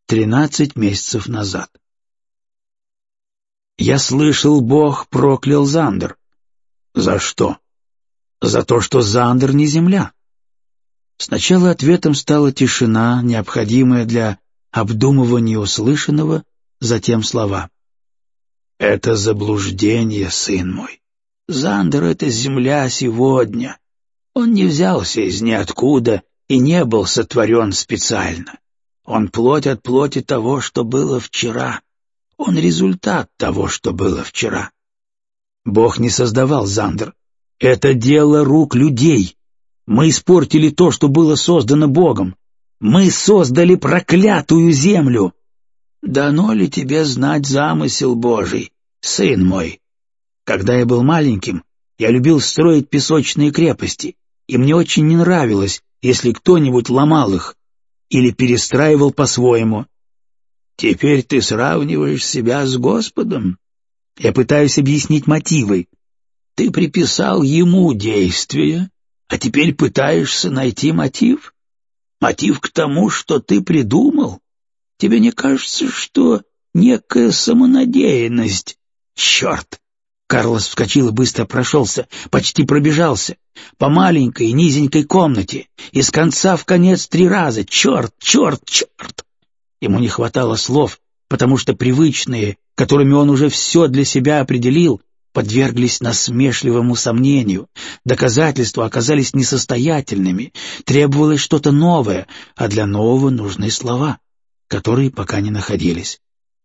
13 месяцев назад. Я слышал, Бог проклял Зандер. За что? За то, что Зандер не земля. Сначала ответом стала тишина, необходимая для обдумывания услышанного, затем слова. «Это заблуждение, сын мой. Зандер — это земля сегодня. Он не взялся из ниоткуда и не был сотворен специально. Он плоть от плоти того, что было вчера. Он результат того, что было вчера. Бог не создавал Зандер. Это дело рук людей. Мы испортили то, что было создано Богом. Мы создали проклятую землю. Дано ли тебе знать замысел Божий, сын мой? Когда я был маленьким, я любил строить песочные крепости, и мне очень не нравилось, если кто-нибудь ломал их или перестраивал по-своему. Теперь ты сравниваешь себя с Господом? Я пытаюсь объяснить мотивы. Ты приписал ему действия, а теперь пытаешься найти мотив? Мотив к тому, что ты придумал? Тебе не кажется, что некая самонадеянность? Черт! Карлос вскочил и быстро прошелся, почти пробежался, по маленькой низенькой комнате, из конца в конец 3 раза. Черт, черт, черт! Ему не хватало слов, потому что привычные, которыми он уже все для себя определил, подверглись насмешливому сомнению. Доказательства оказались несостоятельными, требовалось что-то новое, а для нового нужны слова, которые пока не находились.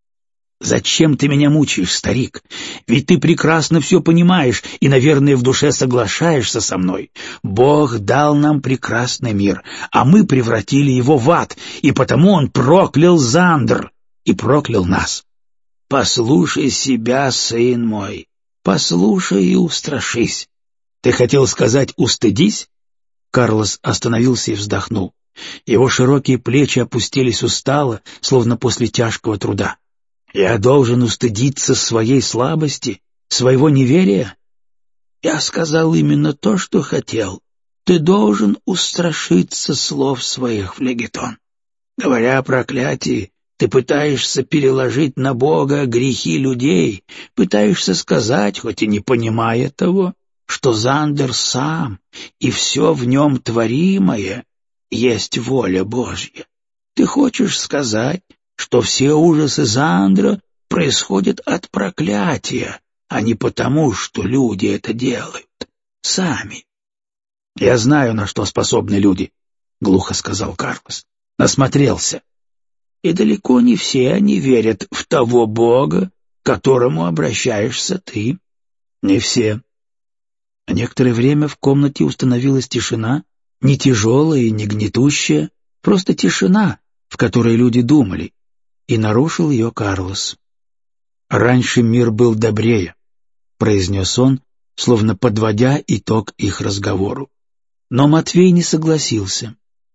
«Зачем ты меня мучаешь, старик? Ведь ты прекрасно все понимаешь и, наверное, в душе соглашаешься со мной. Бог дал нам прекрасный мир, а мы превратили его в ад, и потому он проклял Зандер и проклял нас. Послушай себя, сын мой, послушай и устрашись. Ты хотел сказать «устыдись»?» Карлос остановился и вздохнул. Его широкие плечи опустились устало, словно после тяжкого труда. «Я должен устыдиться своей слабости, своего неверия?» «Я сказал именно то, что хотел. Ты должен устрашиться слов своих, Флегетон. Говоря о проклятии, ты пытаешься переложить на Бога грехи людей, пытаешься сказать, хоть и не понимая того, что Зандер сам и все в нем творимое есть воля Божья. Ты хочешь сказать, что все ужасы Зандра происходят от проклятия, а не потому, что люди это делают сами. «Я знаю, на что способны люди», — глухо сказал Карлос. «Насмотрелся. И далеко не все они верят в того Бога, к которому обращаешься ты. Не все». На некоторое время в комнате установилась тишина, не тяжелая и не гнетущая, просто тишина, в которой люди думали, и нарушил ее Карлос. «Раньше мир был добрее», — произнес он, словно подводя итог их разговору. Но Матвей не согласился.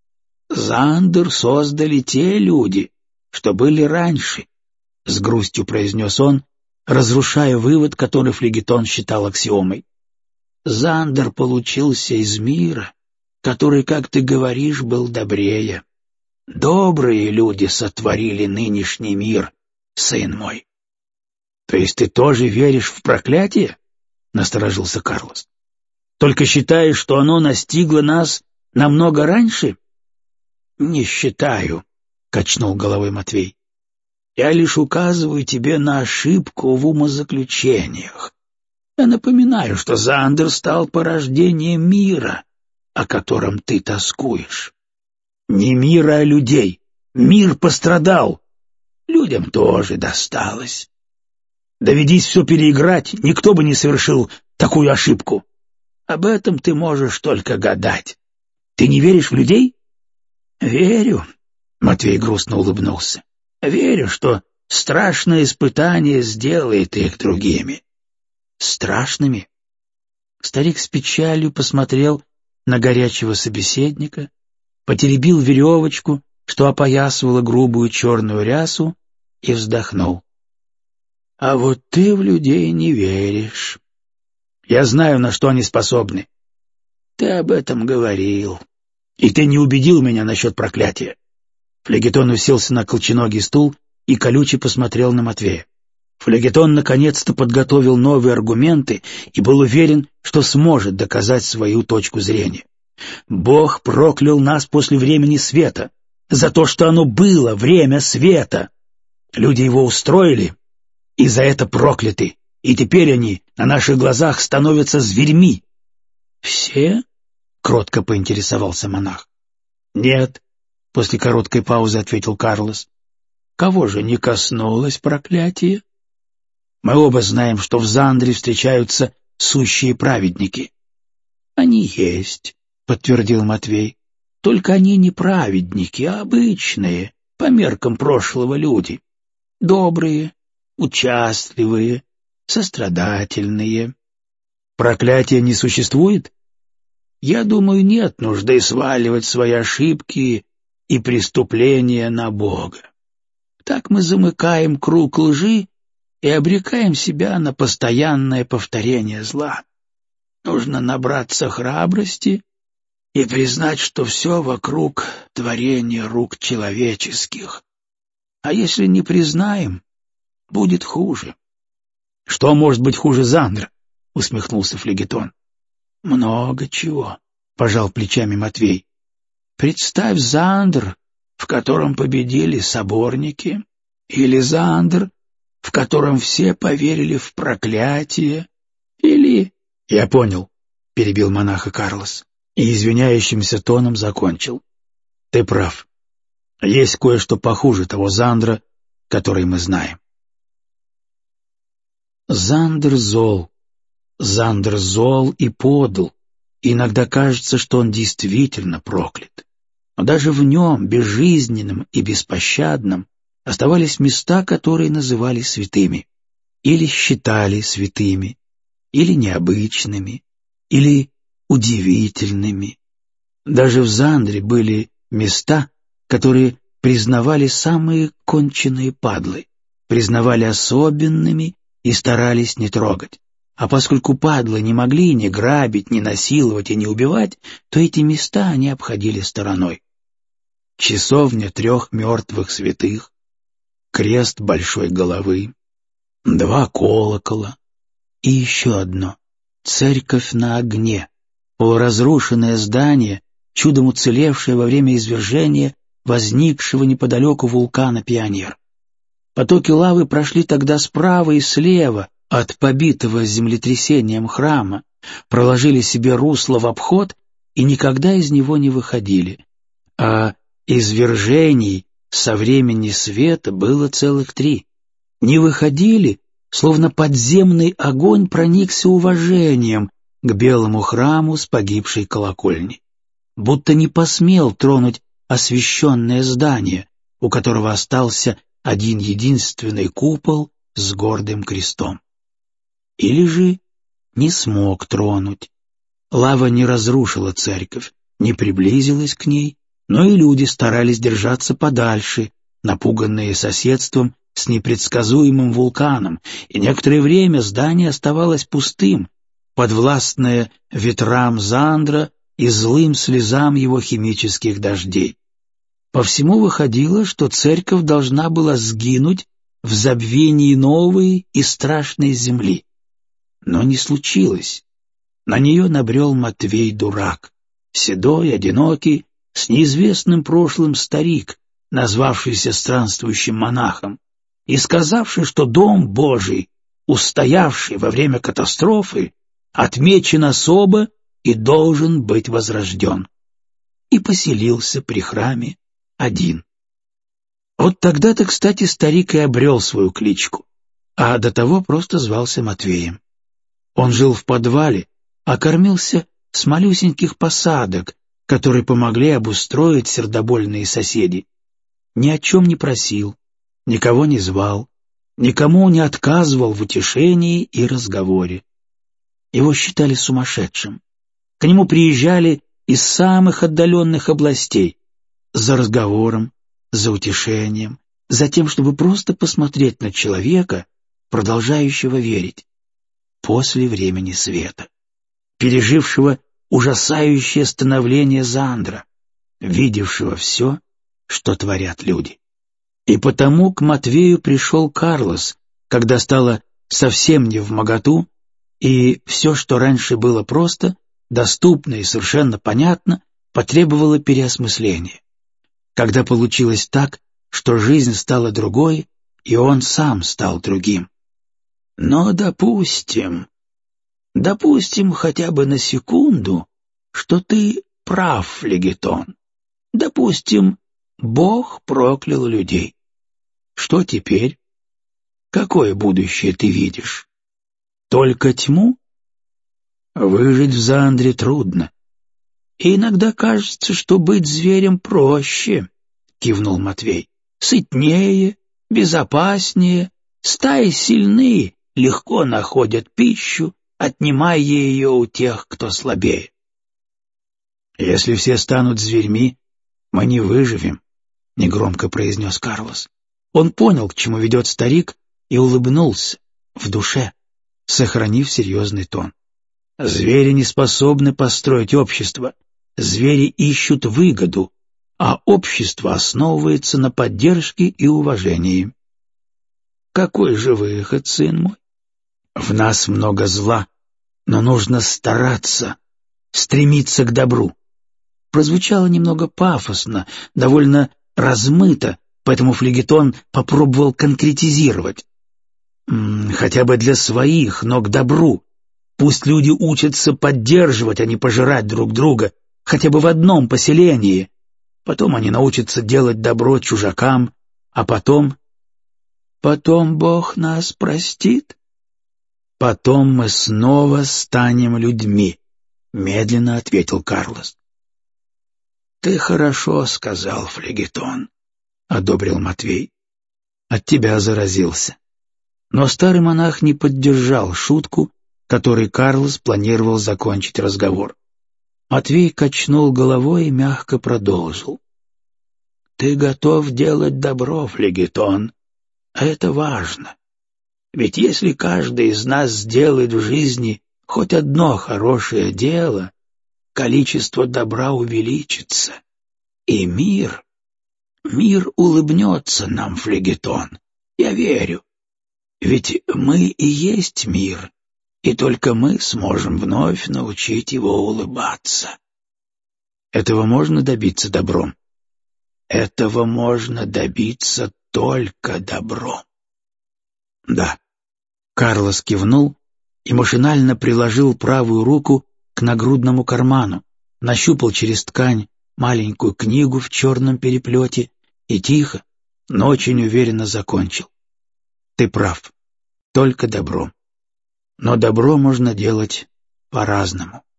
«Зандер создали те люди, что были раньше», — с грустью произнес он, разрушая вывод, который Флегетон считал аксиомой. «Зандер получился из мира, который, как ты говоришь, был добрее. Добрые люди сотворили нынешний мир, сын мой». «То есть ты тоже веришь в проклятие?» — насторожился Карлос. «Только считаешь, что оно настигло нас намного раньше?» «Не считаю», — качнул головой Матвей. «Я лишь указываю тебе на ошибку в умозаключениях. Я напоминаю, что Зандер стал порождением мира, о котором ты тоскуешь. Не мира, а людей. Мир пострадал. Людям тоже досталось. Доведись все переиграть, никто бы не совершил такую ошибку. Об этом ты можешь только гадать. Ты не веришь в людей?» «Верю», — Матвей грустно улыбнулся. «Верю, что страшное испытание сделает их другими». «Страшными?» Старик с печалью посмотрел на горячего собеседника, потеребил веревочку, что опоясывала грубую черную рясу, и вздохнул. «А вот ты в людей не веришь. Я знаю, на что они способны. Ты об этом говорил, и ты не убедил меня насчет проклятия. Флегетон уселся на колченогий стул и колюче посмотрел на Матвея. Флегетон наконец-то подготовил новые аргументы и был уверен, что сможет доказать свою точку зрения. Бог проклял нас после времени света за то, что оно было время света. Люди его устроили и за это прокляты, и теперь они на наших глазах становятся зверьми. «Все?» — кротко поинтересовался монах. «Нет», — после короткой паузы ответил Карлос. «Кого же не коснулось проклятие?» «Мы оба знаем, что в Зандре встречаются сущие праведники». «Они есть», — подтвердил Матвей. «Только они не праведники, а обычные, по меркам прошлого люди. Добрые, участливые, сострадательные». «Проклятия не существует?» «Я думаю, нет нужды сваливать свои ошибки и преступления на Бога. Так мы замыкаем круг лжи и обрекаем себя на постоянное повторение зла. Нужно набраться храбрости и признать, что все вокруг — творение рук человеческих. А если не признаем, будет хуже». «Что может быть хуже Зандра?» — усмехнулся Флегетон. «Много чего», — пожал плечами Матвей. «Представь Зандр, в котором победили соборники, или Зандр, в котором все поверили в проклятие, или...» «Я понял», — перебил монаха Карлос и извиняющимся тоном закончил. «Ты прав. Есть кое-что похуже того Зандра, который мы знаем». Зандр зол. Зандр зол и подл. Иногда кажется, что он действительно проклят. Но даже в нем, безжизненном и беспощадном, оставались места, которые называли святыми, или считали святыми, или необычными, или удивительными. Даже в Зандре были места, которые признавали самые конченые падлы, признавали особенными и старались не трогать. А поскольку падлы не могли ни грабить, ни насиловать и не убивать, то эти места они обходили стороной. Часовня 3 мертвых святых, крест большой головы, 2 колокола и еще одно — церковь на огне, полуразрушенное здание, чудом уцелевшее во время извержения возникшего неподалеку вулкана Пионер. Потоки лавы прошли тогда справа и слева от побитого землетрясением храма, проложили себе русло в обход и никогда из него не выходили. А извержений со времени света было целых 3. Не выходили, словно подземный огонь проникся уважением к белому храму с погибшей колокольней, будто не посмел тронуть освященное здание, у которого остался один единственный купол с гордым крестом. Или же не смог тронуть. Лава не разрушила церковь, не приблизилась к ней, но и люди старались держаться подальше, напуганные соседством с непредсказуемым вулканом, и некоторое время здание оставалось пустым, подвластное ветрам Зандра и злым слезам его химических дождей. По всему выходило, что церковь должна была сгинуть в забвении новой и страшной земли. Но не случилось. На нее набрел Матвей-дурак, седой, одинокий, с неизвестным прошлым старик, назвавшийся странствующим монахом, и сказавший, что Дом Божий, устоявший во время катастрофы, отмечен особо и должен быть возрожден. И поселился при храме один. Вот тогда-то, кстати, старик и обрел свою кличку, а до того просто звался Матвеем. Он жил в подвале, а кормился с малюсеньких посадок, которые помогли обустроить сердобольные соседи. Ни о чем не просил, никого не звал, никому не отказывал в утешении и разговоре. Его считали сумасшедшим. К нему приезжали из самых отдаленных областей за разговором, за утешением, за тем, чтобы просто посмотреть на человека, продолжающего верить. После времени света, пережившего ужасающее становление Зандра, видевшего все что творят люди. И потому к Матвею пришел Карлос, когда стало совсем невмоготу, и все, что раньше было просто, доступно и совершенно понятно, потребовало переосмысления. Когда получилось так, что жизнь стала другой, и он сам стал другим. Но допустим хотя бы на секунду, что ты прав, Флегетон. Допустим, Бог проклял людей. Что теперь? Какое будущее ты видишь? Только тьму? Выжить в Зандре трудно. И иногда кажется, что быть зверем проще, — кивнул Матвей. Сытнее, безопаснее, стаи сильны, легко находят пищу, отнимая ее у тех, кто слабее. Если все станут зверьми, мы не выживем, — негромко произнес Карлос. Он понял, к чему ведет старик, и улыбнулся в душе, сохранив серьезный тон. Звери не способны построить общество, звери ищут выгоду, а общество основывается на поддержке и уважении. Какой же выход, сын мой? В нас много зла, но нужно стараться, стремиться к добру. Прозвучало немного пафосно, довольно размыто, поэтому Флегетон попробовал конкретизировать. Хотя бы для своих, но к добру. Пусть люди учатся поддерживать, а не пожирать друг друга, хотя бы в одном поселении. Потом они научатся делать добро чужакам, а потом... Потом Бог нас простит? Потом мы снова станем людьми, — медленно ответил Карлос. Ты хорошо сказал, Флегетон, — одобрил Матвей. От тебя заразился. Но старый монах не поддержал шутку, которой Карлос планировал закончить разговор. Матвей качнул головой и мягко продолжил. «Ты готов делать добро, Флегетон, а это важно. Ведь если каждый из нас сделает в жизни хоть одно хорошее дело, количество добра увеличится, и мир улыбнется нам, Флегетон, я верю. Ведь мы и есть мир, и только мы сможем вновь научить его улыбаться. Этого можно добиться добром? Этого можно добиться только добром. Да. Карлос кивнул и машинально приложил правую руку к нагрудному карману, нащупал через ткань маленькую книгу в черном переплете и тихо, но очень уверенно закончил. Ты прав, только добром. Но добро можно делать по-разному.